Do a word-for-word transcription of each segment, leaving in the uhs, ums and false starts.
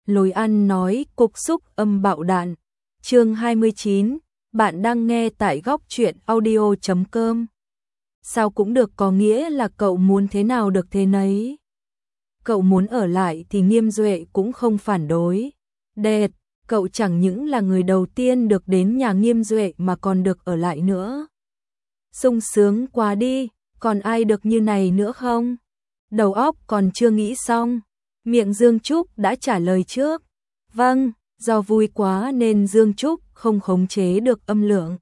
Lối ăn nói cục xúc âm bạo đạn. Chương hai mươi chín, bạn đang nghe tại góc truyện audio chấm com. Sao cũng được có nghĩa là cậu muốn thế nào được thế nấy. Cậu muốn ở lại thì Nghiêm Duệ cũng không phản đối. Đệt, cậu chẳng những là người đầu tiên được đến nhà Nghiêm Duệ mà còn được ở lại nữa. Sung sướng quá đi, còn ai được như này nữa không? Đầu óc còn chưa nghĩ xong, miệng Dương Trúc đã trả lời trước. Vâng, do vui quá nên Dương Trúc không khống chế được âm lượng.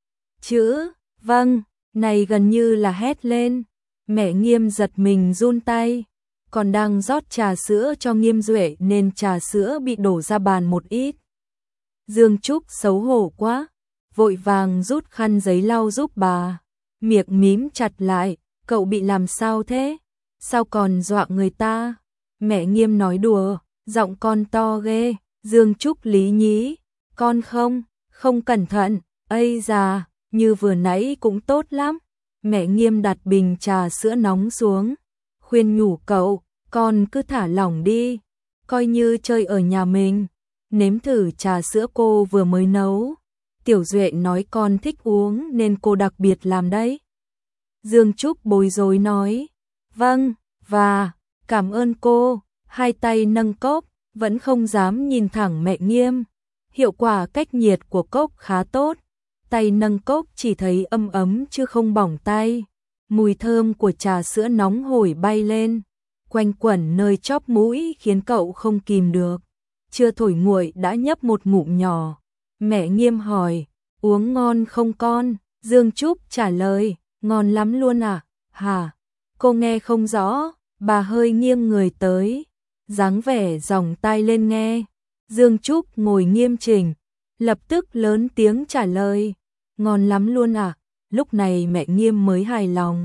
Chữ, vâng, này gần như là hét lên. Mẹ Nghiêm giật mình run tay, còn đang rót trà sữa cho Nghiêm Duệ nên trà sữa bị đổ ra bàn một ít. Dương Trúc xấu hổ quá, vội vàng rút khăn giấy lau giúp bà. Miệng mím chặt lại, cậu bị làm sao thế? Sao còn dọa người ta? Mẹ Nghiêm nói đùa, giọng con to ghê. Dương Trúc lý nhí, con không, không cẩn thận, ây già, như vừa nãy cũng tốt lắm. Mẹ Nghiêm đặt bình trà sữa nóng xuống, khuyên nhủ cậu, con cứ thả lỏng đi, coi như chơi ở nhà mình, nếm thử trà sữa cô vừa mới nấu. Tiểu Duệ nói con thích uống nên cô đặc biệt làm đấy. Dương Trúc bối rối nói, vâng, và, cảm ơn cô, hai tay nâng cốc, vẫn không dám nhìn thẳng mẹ Nghiêm. Hiệu quả cách nhiệt của cốc khá tốt, tay nâng cốc chỉ thấy ấm ấm chứ không bỏng tay. Mùi thơm của trà sữa nóng hổi bay lên, quanh quẩn nơi chóp mũi khiến cậu không kìm được. Chưa thổi nguội đã nhấp một ngụm nhỏ. Mẹ Nghiêm hỏi, uống ngon không con? Dương Trúc trả lời, ngon lắm luôn à? Hả? Cô nghe không rõ, bà hơi nghiêng người tới, dáng vẻ dòng tai lên nghe. Dương Trúc ngồi nghiêm chỉnh, lập tức lớn tiếng trả lời, ngon lắm luôn à? Lúc này mẹ Nghiêm mới hài lòng,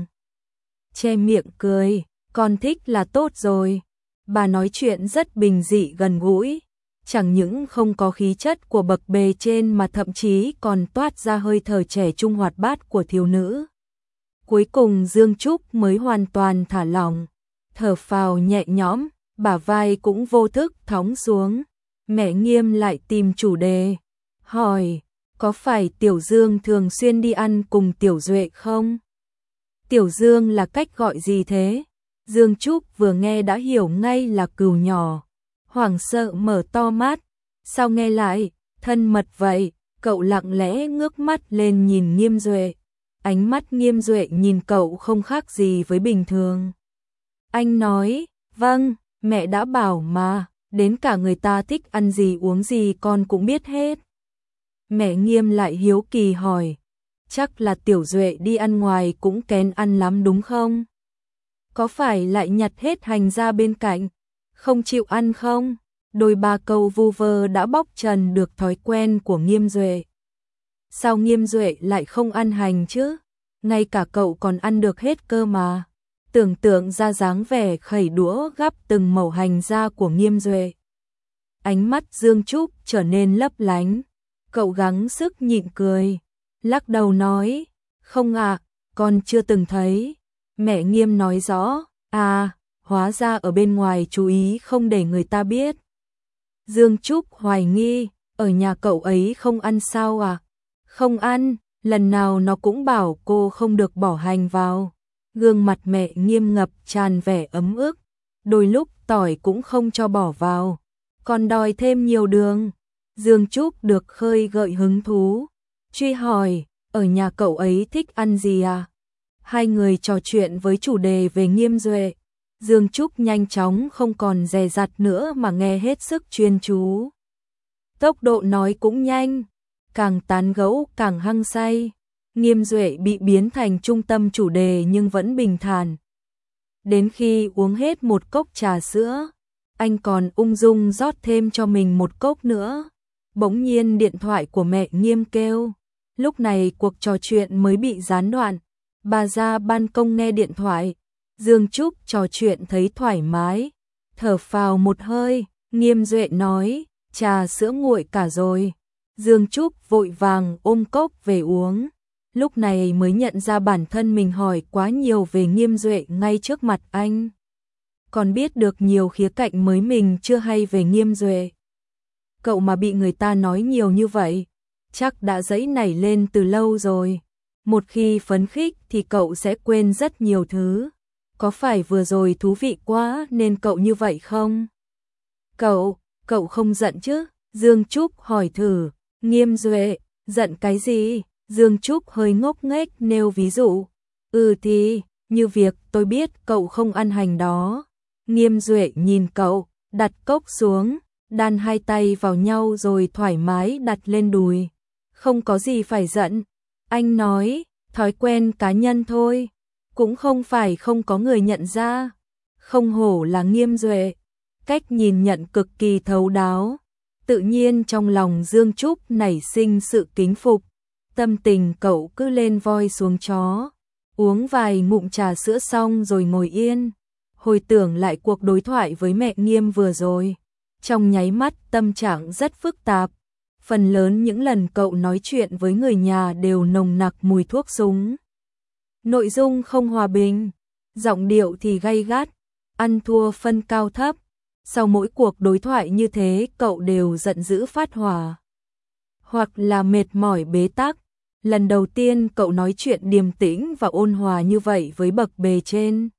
che miệng cười, con thích là tốt rồi. Bà nói chuyện rất bình dị gần gũi, chẳng những không có khí chất của bậc bề trên mà thậm chí còn toát ra hơi thở trẻ trung hoạt bát của thiếu nữ. Cuối cùng Dương Trúc mới hoàn toàn thả lỏng, thở phào nhẹ nhõm, bả vai cũng vô thức thõng xuống. Mẹ Nghiêm lại tìm chủ đề, hỏi, có phải Tiểu Dương thường xuyên đi ăn cùng Tiểu Duệ không? Tiểu Dương là cách gọi gì thế? Dương Trúc vừa nghe đã hiểu ngay là cừu nhỏ, hoảng sợ mở to mắt, sao nghe lại thân mật vậy? Cậu lặng lẽ ngước mắt lên nhìn Nghiêm Duệ. Ánh mắt Nghiêm Duệ nhìn cậu không khác gì với bình thường. Anh nói, vâng, mẹ đã bảo mà, đến cả người ta thích ăn gì uống gì con cũng biết hết. Mẹ Nghiêm lại hiếu kỳ hỏi, chắc là Tiểu Duệ đi ăn ngoài cũng kén ăn lắm đúng không? Có phải lại nhặt hết hành ra bên cạnh, không chịu ăn không? Đôi ba câu vu vơ đã bóc trần được thói quen của Nghiêm Duệ. Sao Nghiêm Duệ lại không ăn hành chứ? Ngay cả cậu còn ăn được hết cơ mà. Tưởng tượng ra dáng vẻ khẩy đũa gắp từng mẩu hành ra của Nghiêm Duệ. Ánh mắt Dương Trúc trở nên lấp lánh. Cậu gắng sức nhịn cười, lắc đầu nói, không ạ, con chưa từng thấy. Mẹ Nghiêm nói rõ, à, hóa ra ở bên ngoài chú ý không để người ta biết. Dương Trúc hoài nghi, ở nhà cậu ấy không ăn sao à? Không ăn, lần nào nó cũng bảo cô không được bỏ hành vào. Gương mặt mẹ Nghiêm ngập tràn vẻ ấm ức, đôi lúc tỏi cũng không cho bỏ vào, còn đòi thêm nhiều đường. Dương Trúc được khơi gợi hứng thú, truy hỏi, ở nhà cậu ấy thích ăn gì à? Hai người trò chuyện với chủ đề về Nghiêm Duệ. Dương Trúc nhanh chóng không còn dè dặt nữa mà nghe hết sức chuyên chú. Tốc độ nói cũng nhanh, càng tán gẫu càng hăng say. Nghiêm Duệ bị biến thành trung tâm chủ đề nhưng vẫn bình thản. Đến khi uống hết một cốc trà sữa, anh còn ung dung rót thêm cho mình một cốc nữa. Bỗng nhiên điện thoại của mẹ Nghiêm kêu. Lúc này cuộc trò chuyện mới bị gián đoạn. Bà ra ban công nghe điện thoại. Dương Trúc trò chuyện thấy thoải mái, thở phào một hơi. Nghiêm Duệ nói, trà sữa nguội cả rồi. Dương Trúc vội vàng ôm cốc về uống. Lúc này mới nhận ra bản thân mình hỏi quá nhiều về Nghiêm Duệ ngay trước mặt anh. còn biết được nhiều khía cạnh mới mình chưa hay về Nghiêm Duệ. Cậu mà bị người ta nói nhiều như vậy, chắc đã dẫy nảy lên từ lâu rồi. Một khi phấn khích thì cậu sẽ quên rất nhiều thứ. Có phải vừa rồi thú vị quá nên cậu như vậy không? Cậu, cậu không giận chứ? Dương Trúc hỏi thử. Nghiêm Duệ, giận cái gì? Dương Trúc hơi ngốc nghếch nêu ví dụ. Ừ thì, như việc tôi biết cậu không ăn hành đó. Nghiêm Duệ nhìn cậu, đặt cốc xuống, đan hai tay vào nhau rồi thoải mái đặt lên đùi. Không có gì phải giận. Anh nói, thói quen cá nhân thôi. Cũng không phải không có người nhận ra. Không hổ là Nghiêm Duệ. Cách nhìn nhận cực kỳ thấu đáo. Tự nhiên trong lòng Dương Trúc nảy sinh sự kính phục. Tâm tình cậu cứ lên voi xuống chó. Uống vài ngụm trà sữa xong rồi ngồi yên. Hồi tưởng lại cuộc đối thoại với mẹ Nghiêm vừa rồi. Trong nháy mắt tâm trạng rất phức tạp. Phần lớn những lần cậu nói chuyện với người nhà đều nồng nặc mùi thuốc súng. Nội dung không hòa bình, giọng điệu thì gay gắt, ăn thua phân cao thấp. Sau mỗi cuộc đối thoại như thế cậu đều giận dữ phát hỏa. Hoặc là mệt mỏi bế tắc. Lần đầu tiên cậu nói chuyện điềm tĩnh và ôn hòa như vậy với bậc bề trên.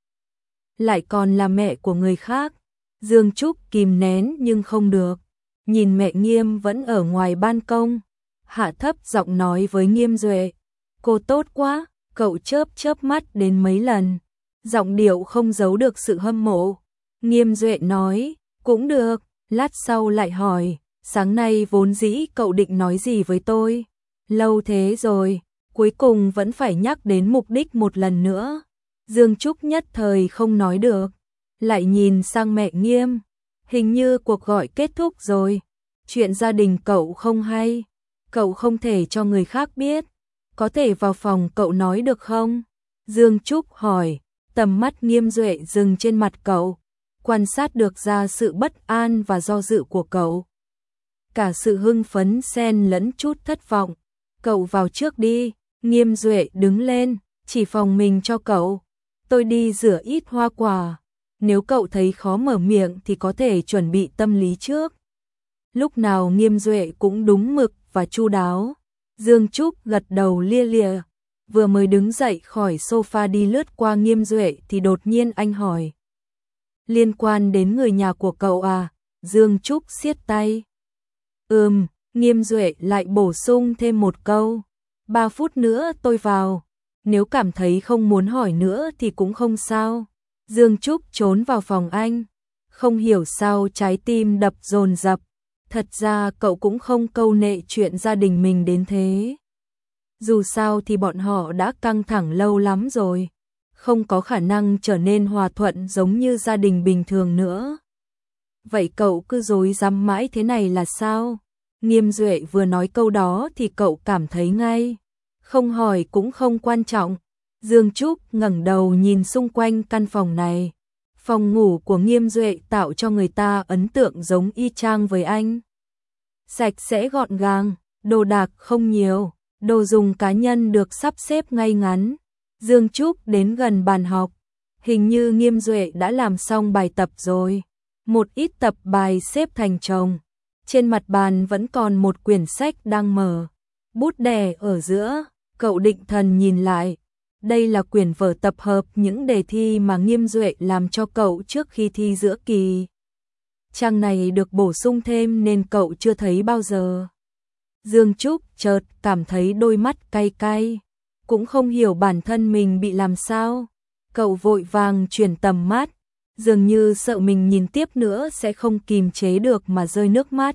Lại còn là mẹ của người khác. Dương Trúc kìm nén nhưng không được. Nhìn mẹ Nghiêm vẫn ở ngoài ban công. Hạ thấp giọng nói với Nghiêm Duệ. Cô tốt quá, cậu chớp chớp mắt đến mấy lần. Giọng điệu không giấu được sự hâm mộ. Nghiêm Duệ nói, cũng được, lát sau lại hỏi, sáng nay vốn dĩ cậu định nói gì với tôi? Lâu thế rồi, cuối cùng vẫn phải nhắc đến mục đích một lần nữa. Dương Trúc nhất thời không nói được, lại nhìn sang mẹ Nghiêm. Hình như cuộc gọi kết thúc rồi, chuyện gia đình cậu không hay, cậu không thể cho người khác biết. Có thể vào phòng cậu nói được không? Dương Trúc hỏi, tầm mắt Nghiêm Duệ dừng trên mặt cậu, quan sát được ra sự bất an và do dự của cậu. Cả sự hưng phấn xen lẫn chút thất vọng. Cậu vào trước đi. Nghiêm Duệ đứng lên, chỉ phòng mình cho cậu. Tôi đi rửa ít hoa quả. Nếu cậu thấy khó mở miệng thì có thể chuẩn bị tâm lý trước. Lúc nào Nghiêm Duệ cũng đúng mực và chu đáo. Dương Trúc gật đầu lia lịa. Vừa mới đứng dậy khỏi sofa đi lướt qua Nghiêm Duệ thì đột nhiên anh hỏi. Liên quan đến người nhà của cậu à? Dương Trúc siết tay. Ừm, Nghiêm Duệ lại bổ sung thêm một câu. Ba phút nữa tôi vào. Nếu cảm thấy không muốn hỏi nữa thì cũng không sao. Dương Trúc trốn vào phòng anh. Không hiểu sao trái tim đập dồn dập. Thật ra cậu cũng không câu nệ chuyện gia đình mình đến thế. Dù sao thì bọn họ đã căng thẳng lâu lắm rồi. Không có khả năng trở nên hòa thuận giống như gia đình bình thường nữa. Vậy cậu cứ dối dám mãi thế này là sao? Nghiêm Duệ vừa nói câu đó thì cậu cảm thấy ngay. Không hỏi cũng không quan trọng. Dương Trúc ngẩng đầu nhìn xung quanh căn phòng này. Phòng ngủ của Nghiêm Duệ tạo cho người ta ấn tượng giống y chang với anh. Sạch sẽ gọn gàng, đồ đạc không nhiều, đồ dùng cá nhân được sắp xếp ngay ngắn. Dương Trúc đến gần bàn học. Hình như Nghiêm Duệ đã làm xong bài tập rồi. Một ít tập bài xếp thành chồng. Trên mặt bàn vẫn còn một quyển sách đang mở. Bút đè ở giữa, cậu định thần nhìn lại. Đây là quyển vở tập hợp những đề thi mà Nghiêm Duệ làm cho cậu trước khi thi giữa kỳ. Trang này được bổ sung thêm nên cậu chưa thấy bao giờ. Dương Trúc chợt cảm thấy đôi mắt cay cay. Cũng không hiểu bản thân mình bị làm sao. Cậu vội vàng chuyển tầm mắt. Dường như sợ mình nhìn tiếp nữa sẽ không kìm chế được mà rơi nước mắt.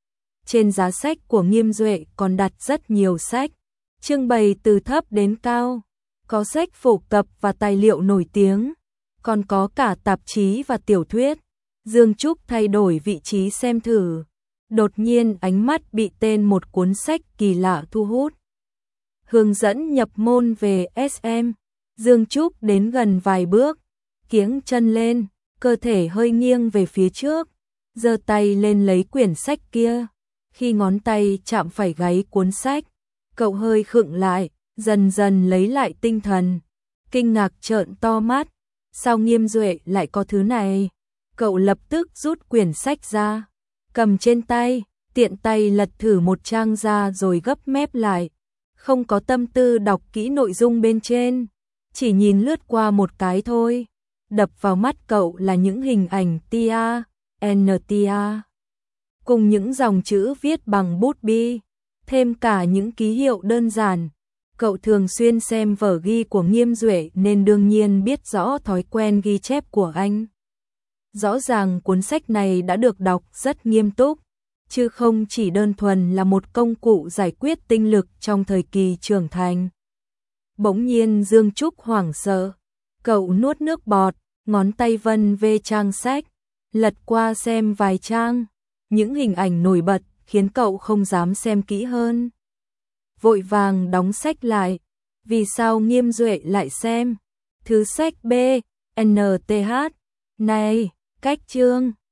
Trên giá sách của Nghiêm Duệ còn đặt rất nhiều sách. Trưng bày từ thấp đến cao. Có sách phổ cập và tài liệu nổi tiếng. Còn có cả tạp chí và tiểu thuyết. Dương Trúc thay đổi vị trí xem thử. Đột nhiên ánh mắt bị tên một cuốn sách kỳ lạ thu hút. Hướng dẫn nhập môn về ét em. Dương Trúc đến gần vài bước. Kiếng chân lên, cơ thể hơi nghiêng về phía trước. Giơ tay lên lấy quyển sách kia. Khi ngón tay chạm phải gáy cuốn sách, cậu hơi khựng lại, dần dần lấy lại tinh thần. Kinh ngạc trợn to mắt. sao Nghiêm Duệ lại có thứ này? Cậu lập tức rút quyển sách ra, cầm trên tay, tiện tay lật thử một trang ra rồi gấp mép lại. Không có tâm tư đọc kỹ nội dung bên trên, chỉ nhìn lướt qua một cái thôi. Đập vào mắt cậu là những hình ảnh tia, en tê a, cùng những dòng chữ viết bằng bút bi, thêm cả những ký hiệu đơn giản. Cậu thường xuyên xem vở ghi của Nghiêm Duệ nên đương nhiên biết rõ thói quen ghi chép của anh. Rõ ràng cuốn sách này đã được đọc rất nghiêm túc, chứ không chỉ đơn thuần là một công cụ giải quyết tinh lực trong thời kỳ trưởng thành. Bỗng nhiên Dương Trúc hoảng sợ, cậu nuốt nước bọt, ngón tay vân về trang sách, lật qua xem vài trang, những hình ảnh nổi bật khiến cậu không dám xem kỹ hơn. Vội vàng đóng sách lại, vì sao Nghiêm Duệ lại xem? Thứ sách B, en tê hát, này, cách chương.